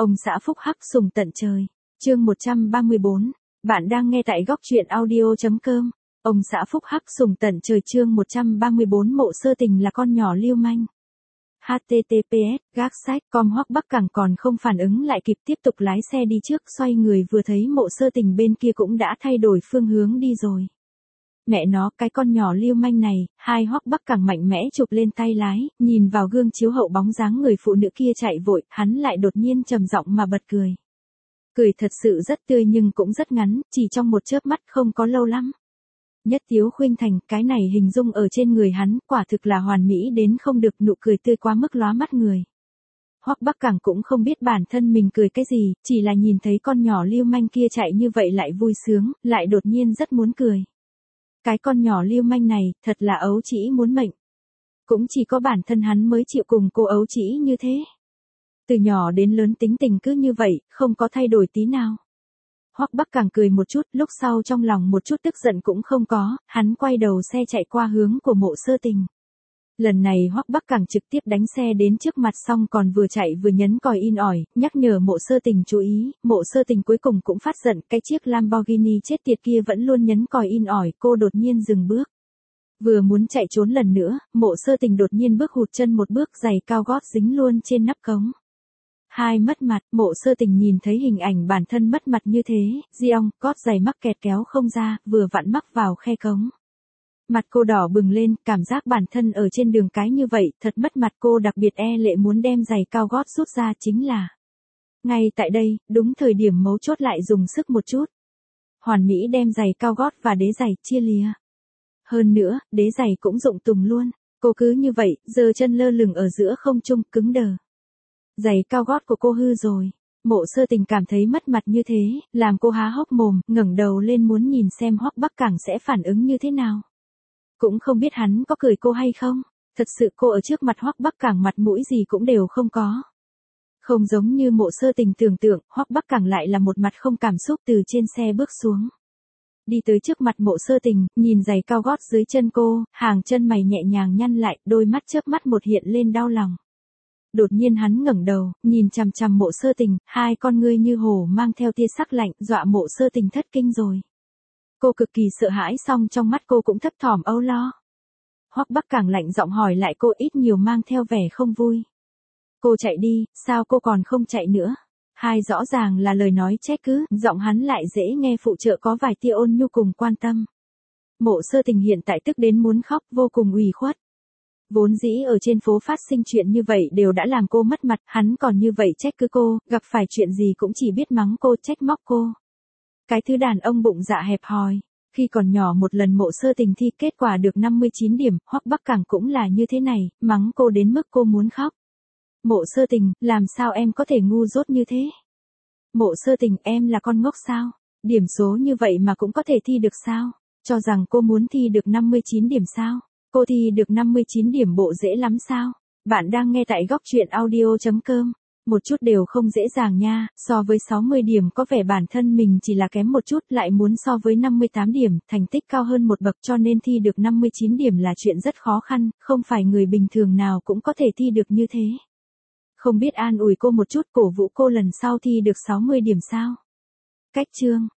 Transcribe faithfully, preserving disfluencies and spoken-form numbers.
Ông xã phúc hắc sùng tận trời. Chương một trăm ba mươi bốn. Bạn đang nghe tại góc truyện audio chấm com. Ông xã phúc hắc sùng tận trời chương một trăm ba mươi bốn Mộ Sơ Tình là con nhỏ lưu manh. H T T P S gác sách com Hoắc Bắc Cẳng còn không phản ứng lại kịp, tiếp tục lái xe đi trước, xoay người vừa thấy Mộ Sơ Tình bên kia cũng đã thay đổi phương hướng đi rồi. Mẹ nó, cái con nhỏ lưu manh này, hai Hoắc Bắc Cẳng mạnh mẽ chụp lên tay lái, nhìn vào gương chiếu hậu bóng dáng người phụ nữ kia chạy vội, hắn lại đột nhiên trầm giọng mà bật cười. Cười thật sự rất tươi nhưng cũng rất ngắn, chỉ trong một chớp mắt, không có lâu lắm. Nhất Tiếu khuynh thành, cái này hình dung ở trên người hắn, quả thực là hoàn mỹ đến không được, nụ cười tươi quá mức lóa mắt người. Hoắc Bắc Cẳng cũng không biết bản thân mình cười cái gì, chỉ là nhìn thấy con nhỏ lưu manh kia chạy như vậy lại vui sướng, lại đột nhiên rất muốn cười. Cái con nhỏ lưu manh này, thật là ấu trĩ muốn mệnh. Cũng chỉ có bản thân hắn mới chịu cùng cô ấu trĩ như thế. Từ nhỏ đến lớn tính tình cứ như vậy, không có thay đổi tí nào. Hoắc Bắc Cẳng cười một chút, lúc sau trong lòng một chút tức giận cũng không có, hắn quay đầu xe chạy qua hướng của Mộ Sơ Tình. Lần này Hoắc Bắc Cẳng trực tiếp đánh xe đến trước mặt, xong còn vừa chạy vừa nhấn còi in ỏi, nhắc nhở Mộ Sơ Tình chú ý. Mộ Sơ Tình cuối cùng cũng phát giận, cái chiếc Lamborghini chết tiệt kia vẫn luôn nhấn còi in ỏi, cô đột nhiên dừng bước. Vừa muốn chạy trốn lần nữa, Mộ Sơ Tình đột nhiên bước hụt chân một bước, giày cao gót dính luôn trên nắp cống. Hai mất mặt, Mộ Sơ Tình nhìn thấy hình ảnh bản thân mất mặt như thế, giong, gót giày mắc kẹt kéo không ra, vừa vặn mắc vào khe cống. Mặt cô đỏ bừng lên, cảm giác bản thân ở trên đường cái như vậy, thật mất mặt, cô đặc biệt e lệ muốn đem giày cao gót rút ra, chính là. Ngay tại đây, đúng thời điểm mấu chốt lại dùng sức một chút. Hoàn mỹ đem giày cao gót và đế giày chia lìa. Hơn nữa, đế giày cũng rụng tùng luôn, cô cứ như vậy, giơ chân lơ lửng ở giữa không trung, cứng đờ. Giày cao gót của cô hư rồi. Mộ Sơ Tình cảm thấy mất mặt như thế, làm cô há hốc mồm, ngẩng đầu lên muốn nhìn xem Hoắc Bắc Cẳng sẽ phản ứng như thế nào. Cũng không biết hắn có cười cô hay không, thật sự cô ở trước mặt Hoắc Bắc Cẳng mặt mũi gì cũng đều không có. Không giống như Mộ Sơ Tình tưởng tượng, Hoắc Bắc Cẳng lại là một mặt không cảm xúc từ trên xe bước xuống. Đi tới trước mặt Mộ Sơ Tình, nhìn giày cao gót dưới chân cô, hàng chân mày nhẹ nhàng nhăn lại, đôi mắt chớp mắt một hiện lên đau lòng. Đột nhiên hắn ngẩng đầu, nhìn chằm chằm Mộ Sơ Tình, hai con ngươi như hồ mang theo tia sắc lạnh, dọa Mộ Sơ Tình thất kinh rồi. Cô cực kỳ sợ hãi, song trong mắt cô cũng thấp thỏm âu lo. Hoắc Bắc Cẳng lạnh giọng hỏi lại cô, ít nhiều mang theo vẻ không vui. Cô chạy đi, sao cô còn không chạy nữa? Hai rõ ràng là lời nói trách cứ, giọng hắn lại dễ nghe phụ trợ có vài tia ôn nhu cùng quan tâm. Mộ Sơ Tình hiện tại tức đến muốn khóc, vô cùng ủy khuất. Vốn dĩ ở trên phố phát sinh chuyện như vậy đều đã làm cô mất mặt, hắn còn như vậy trách cứ cô, gặp phải chuyện gì cũng chỉ biết mắng cô, trách móc cô. Cái thứ đàn ông bụng dạ hẹp hòi. Khi còn nhỏ một lần Mộ Sơ Tình thi kết quả được năm mươi chín điểm, Hoắc Bắc Cẳng cũng là như thế này, mắng cô đến mức cô muốn khóc. Mộ Sơ Tình, làm sao em có thể ngu dốt như thế? Mộ Sơ Tình, em là con ngốc sao? Điểm số như vậy mà cũng có thể thi được sao? Cho rằng cô muốn thi được năm mươi chín điểm sao? Cô thi được năm mươi chín điểm bộ dễ lắm sao? Bạn đang nghe tại góc truyện audio chấm com. Một chút đều không dễ dàng nha, so với sáu mươi điểm có vẻ bản thân mình chỉ là kém một chút, lại muốn so với năm mươi tám điểm, thành tích cao hơn một bậc, cho nên thi được năm mươi chín điểm là chuyện rất khó khăn, không phải người bình thường nào cũng có thể thi được như thế. Không biết an ủi cô một chút, cổ vũ cô lần sau thi được sáu mươi điểm sao? Cách chương.